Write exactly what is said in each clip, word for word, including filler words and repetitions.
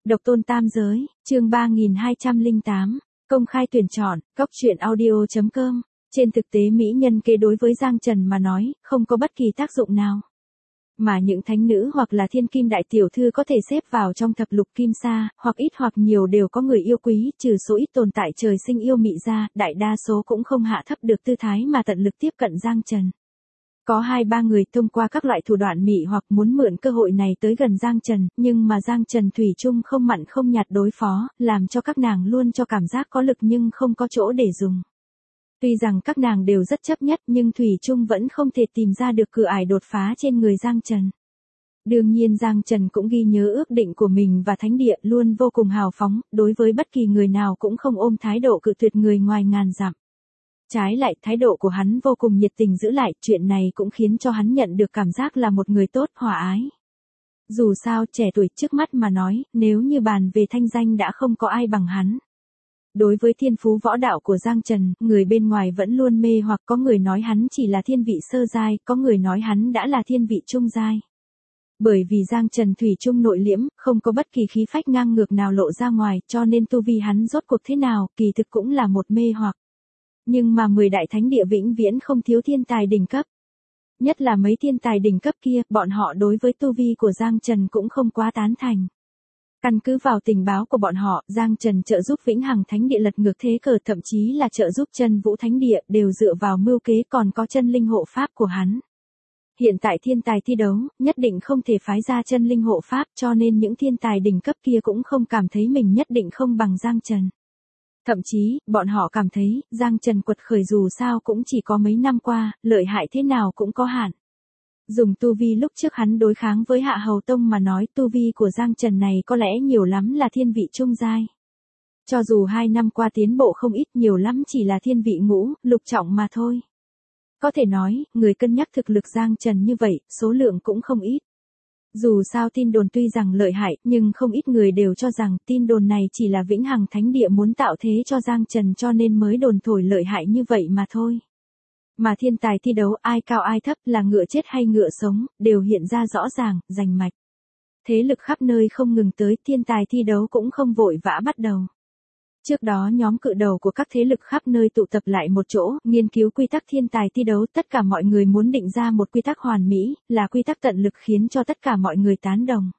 Độc tôn tam giới, chương ba nghìn hai trăm lẻ tám, công khai tuyển chọn, góc truyện audio chấm com. Trên thực tế mỹ nhân kế đối với Giang Trần mà nói, không có bất kỳ tác dụng nào. Mà những thánh nữ hoặc là thiên kim đại tiểu thư có thể xếp vào trong thập lục kim sa, hoặc ít hoặc nhiều đều có người yêu quý, trừ số ít tồn tại trời sinh yêu mị ra, đại đa số cũng không hạ thấp được tư thái mà tận lực tiếp cận Giang Trần. Có hai ba người thông qua các loại thủ đoạn mị hoặc muốn mượn cơ hội này tới gần Giang Trần, nhưng mà Giang Trần thủy chung không mặn không nhạt đối phó, làm cho các nàng luôn cho cảm giác có lực nhưng không có chỗ để dùng. Tuy rằng các nàng đều rất chấp nhất nhưng thủy chung vẫn không thể tìm ra được cửa ải đột phá trên người Giang Trần. Đương nhiên Giang Trần cũng ghi nhớ ước định của mình và thánh địa luôn vô cùng hào phóng, đối với bất kỳ người nào cũng không ôm thái độ cự tuyệt người ngoài ngàn dặm. Trái lại thái độ của hắn vô cùng nhiệt tình giữ lại, chuyện này cũng khiến cho hắn nhận được cảm giác là một người tốt, hòa ái. Dù sao trẻ tuổi trước mắt mà nói, nếu như bàn về thanh danh đã không có ai bằng hắn. Đối với thiên phú võ đạo của Giang Trần, người bên ngoài vẫn luôn mê hoặc có người nói hắn chỉ là thiên vị sơ giai, có người nói hắn đã là thiên vị trung giai. Bởi vì Giang Trần thủy chung nội liễm, không có bất kỳ khí phách ngang ngược nào lộ ra ngoài, cho nên tu vi hắn rốt cuộc thế nào, kỳ thực cũng là một mê hoặc. Nhưng mà mười đại thánh địa vĩnh viễn không thiếu thiên tài đỉnh cấp. Nhất là mấy thiên tài đỉnh cấp kia, bọn họ đối với tu vi của Giang Trần cũng không quá tán thành. Căn cứ vào tình báo của bọn họ, Giang Trần trợ giúp Vĩnh Hằng Thánh Địa lật ngược thế cờ, thậm chí là trợ giúp Chân Vũ Thánh Địa, đều dựa vào mưu kế còn có chân linh hộ pháp của hắn. Hiện tại thiên tài thi đấu, nhất định không thể phái ra chân linh hộ pháp, cho nên những thiên tài đỉnh cấp kia cũng không cảm thấy mình nhất định không bằng Giang Trần. Thậm chí, bọn họ cảm thấy, Giang Trần quật khởi dù sao cũng chỉ có mấy năm qua, lợi hại thế nào cũng có hạn. Dùng tu vi lúc trước hắn đối kháng với Hạ Hầu Tông mà nói, tu vi của Giang Trần này có lẽ nhiều lắm là thiên vị trung giai. Cho dù hai năm qua tiến bộ không ít, nhiều lắm chỉ là thiên vị ngũ, lục trọng mà thôi. Có thể nói, người cân nhắc thực lực Giang Trần như vậy, số lượng cũng không ít. Dù sao tin đồn tuy rằng lợi hại, nhưng không ít người đều cho rằng tin đồn này chỉ là Vĩnh Hằng Thánh Địa muốn tạo thế cho Giang Trần cho nên mới đồn thổi lợi hại như vậy mà thôi. Mà thiên tài thi đấu ai cao ai thấp, là ngựa chết hay ngựa sống, đều hiện ra rõ ràng, rành mạch. Thế lực khắp nơi không ngừng tới, thiên tài thi đấu cũng không vội vã bắt đầu. Trước đó nhóm cự đầu của các thế lực khắp nơi tụ tập lại một chỗ, nghiên cứu quy tắc thiên tài thi đấu, tất cả mọi người muốn định ra một quy tắc hoàn mỹ, là quy tắc tận lực khiến cho tất cả mọi người tán đồng.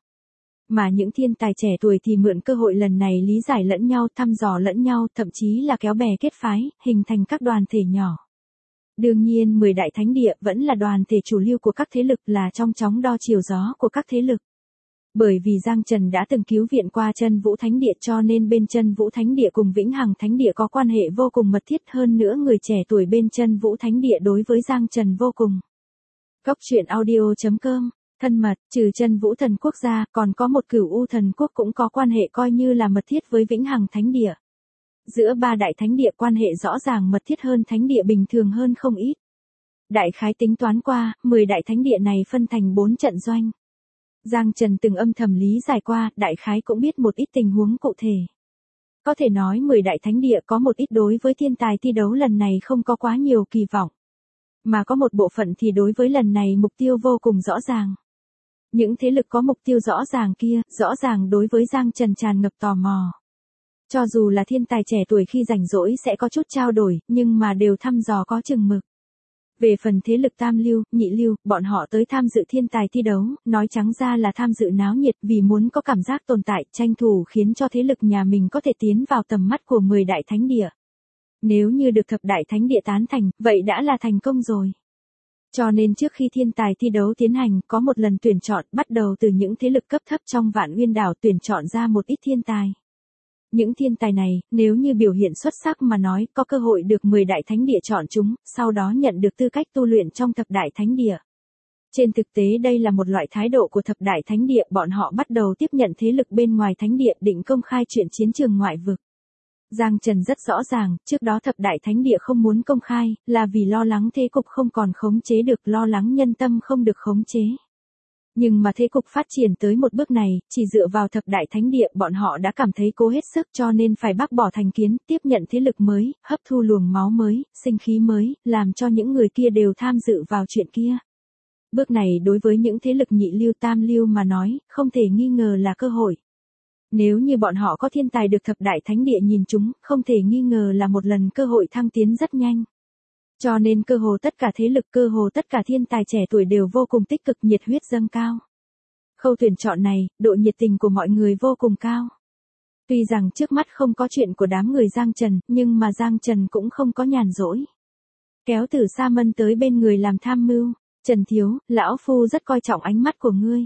Mà những thiên tài trẻ tuổi thì mượn cơ hội lần này lý giải lẫn nhau, thăm dò lẫn nhau, thậm chí là kéo bè kết phái, hình thành các đoàn thể nhỏ. Đương nhiên mười đại thánh địa vẫn là đoàn thể chủ lưu của các thế lực, là trong chóng đo chiều gió của các thế lực. Bởi vì Giang Trần đã từng cứu viện qua Chân Vũ Thánh Địa cho nên bên Chân Vũ Thánh Địa cùng Vĩnh Hằng Thánh Địa có quan hệ vô cùng mật thiết, hơn nữa người trẻ tuổi bên Chân Vũ Thánh Địa đối với Giang Trần vô cùng. Góc truyện audio chấm com, thân mật, trừ Chân Vũ Thần Quốc gia, còn có một Cửu U Thần Quốc cũng có quan hệ coi như là mật thiết với Vĩnh Hằng Thánh Địa. Giữa ba đại thánh địa quan hệ rõ ràng mật thiết hơn thánh địa bình thường hơn không ít. Đại khái tính toán qua, mười đại thánh địa này phân thành bốn trận doanh. Giang Trần từng âm thầm lý giải qua, đại khái cũng biết một ít tình huống cụ thể. Có thể nói mười đại thánh địa có một ít đối với thiên tài thi đấu lần này không có quá nhiều kỳ vọng. Mà có một bộ phận thì đối với lần này mục tiêu vô cùng rõ ràng. Những thế lực có mục tiêu rõ ràng kia, rõ ràng đối với Giang Trần tràn ngập tò mò. Cho dù là thiên tài trẻ tuổi khi rảnh rỗi sẽ có chút trao đổi, nhưng mà đều thăm dò có chừng mực. Về phần thế lực tam lưu, nhị lưu, bọn họ tới tham dự thiên tài thi đấu, nói trắng ra là tham dự náo nhiệt vì muốn có cảm giác tồn tại, tranh thủ khiến cho thế lực nhà mình có thể tiến vào tầm mắt của mười đại thánh địa. Nếu như được thập đại thánh địa tán thành, vậy đã là thành công rồi. Cho nên trước khi thiên tài thi đấu tiến hành, có một lần tuyển chọn, bắt đầu từ những thế lực cấp thấp trong Vạn Uyên Đảo tuyển chọn ra một ít thiên tài. Những thiên tài này, nếu như biểu hiện xuất sắc mà nói, có cơ hội được mười đại thánh địa chọn chúng, sau đó nhận được tư cách tu luyện trong thập đại thánh địa. Trên thực tế đây là một loại thái độ của thập đại thánh địa, bọn họ bắt đầu tiếp nhận thế lực bên ngoài thánh địa, định công khai chuyện chiến trường ngoại vực. Giang Trần rất rõ ràng, trước đó thập đại thánh địa không muốn công khai, là vì lo lắng thế cục không còn khống chế được, lo lắng nhân tâm không được khống chế. Nhưng mà thế cục phát triển tới một bước này, chỉ dựa vào thập đại thánh địa, bọn họ đã cảm thấy cố hết sức cho nên phải bác bỏ thành kiến, tiếp nhận thế lực mới, hấp thu luồng máu mới, sinh khí mới, làm cho những người kia đều tham dự vào chuyện kia. Bước này đối với những thế lực nhị lưu tam lưu mà nói, không thể nghi ngờ là cơ hội. Nếu như bọn họ có thiên tài được thập đại thánh địa nhìn chúng, không thể nghi ngờ là một lần cơ hội thăng tiến rất nhanh. Cho nên cơ hồ tất cả thế lực, cơ hồ tất cả thiên tài trẻ tuổi đều vô cùng tích cực, nhiệt huyết dâng cao. Khâu tuyển chọn này, độ nhiệt tình của mọi người vô cùng cao. Tuy rằng trước mắt không có chuyện của đám người Giang Trần, nhưng mà Giang Trần cũng không có nhàn rỗi. Kéo Tử Sa Mân tới bên người làm tham mưu, Trần thiếu, lão phu rất coi trọng ánh mắt của ngươi.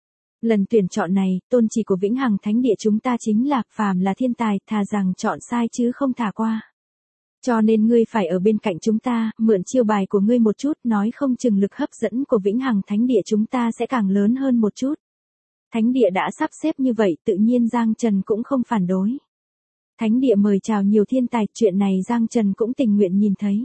Lần tuyển chọn này, tôn chỉ của Vĩnh Hằng Thánh Địa chúng ta chính là, phàm là thiên tài, thà rằng chọn sai chứ không thả qua. Cho nên ngươi phải ở bên cạnh chúng ta, mượn chiêu bài của ngươi một chút, nói không chừng lực hấp dẫn của Vĩnh Hằng Thánh Địa chúng ta sẽ càng lớn hơn một chút. Thánh Địa đã sắp xếp như vậy, tự nhiên Giang Trần cũng không phản đối. Thánh Địa mời chào nhiều thiên tài, chuyện này Giang Trần cũng tình nguyện nhìn thấy.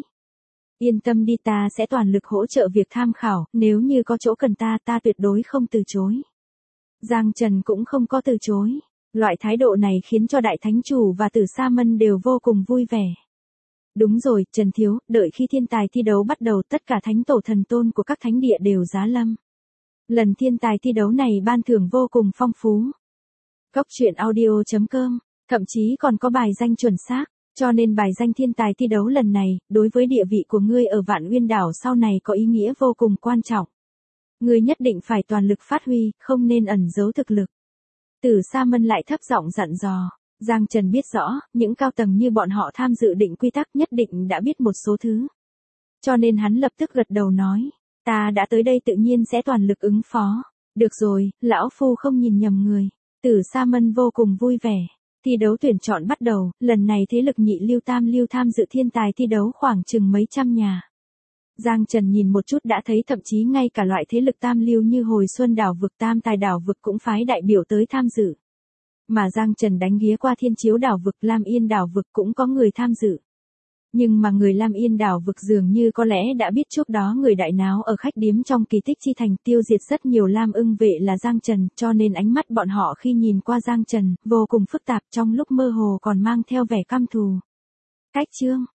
Yên tâm đi, ta sẽ toàn lực hỗ trợ việc tham khảo, nếu như có chỗ cần ta, ta tuyệt đối không từ chối. Giang Trần cũng không có từ chối. Loại thái độ này khiến cho Đại Thánh Chủ và Tử Sa Mân đều vô cùng vui vẻ. Đúng rồi, Trần thiếu, đợi khi thiên tài thi đấu bắt đầu, tất cả thánh tổ thần tôn của các thánh địa đều giá lâm. Lần thiên tài thi đấu này ban thưởng vô cùng phong phú. Cốc truyện audio chấm com, thậm chí còn có bài danh chuẩn xác, cho nên bài danh thiên tài thi đấu lần này, đối với địa vị của ngươi ở Vạn Uyên đảo sau này có ý nghĩa vô cùng quan trọng. Ngươi nhất định phải toàn lực phát huy, không nên ẩn giấu thực lực. Tử Sa Mân lại thấp giọng dặn dò. Giang Trần biết rõ, những cao tầng như bọn họ tham dự định quy tắc nhất định đã biết một số thứ. Cho nên hắn lập tức gật đầu nói, ta đã tới đây tự nhiên sẽ toàn lực ứng phó. Được rồi, lão phu không nhìn nhầm người. Tử Sa Mân vô cùng vui vẻ. Thi đấu tuyển chọn bắt đầu, lần này thế lực nhị lưu tam lưu tham dự thiên tài thi đấu khoảng chừng mấy trăm nhà. Giang Trần nhìn một chút đã thấy thậm chí ngay cả loại thế lực tam lưu như Hồi Xuân đảo vực, Tam Tài đảo vực cũng phái đại biểu tới tham dự. Mà Giang Trần đánh ghía qua Thiên Chiếu đảo vực, Lam Yên đảo vực cũng có người tham dự. Nhưng mà người Lam Yên đảo vực dường như có lẽ đã biết trước đó người đại náo ở khách điếm trong Kỳ Tích Chi Thành tiêu diệt rất nhiều Lam Ưng vệ là Giang Trần, cho nên ánh mắt bọn họ khi nhìn qua Giang Trần vô cùng phức tạp, trong lúc mơ hồ còn mang theo vẻ căm thù. Cách chương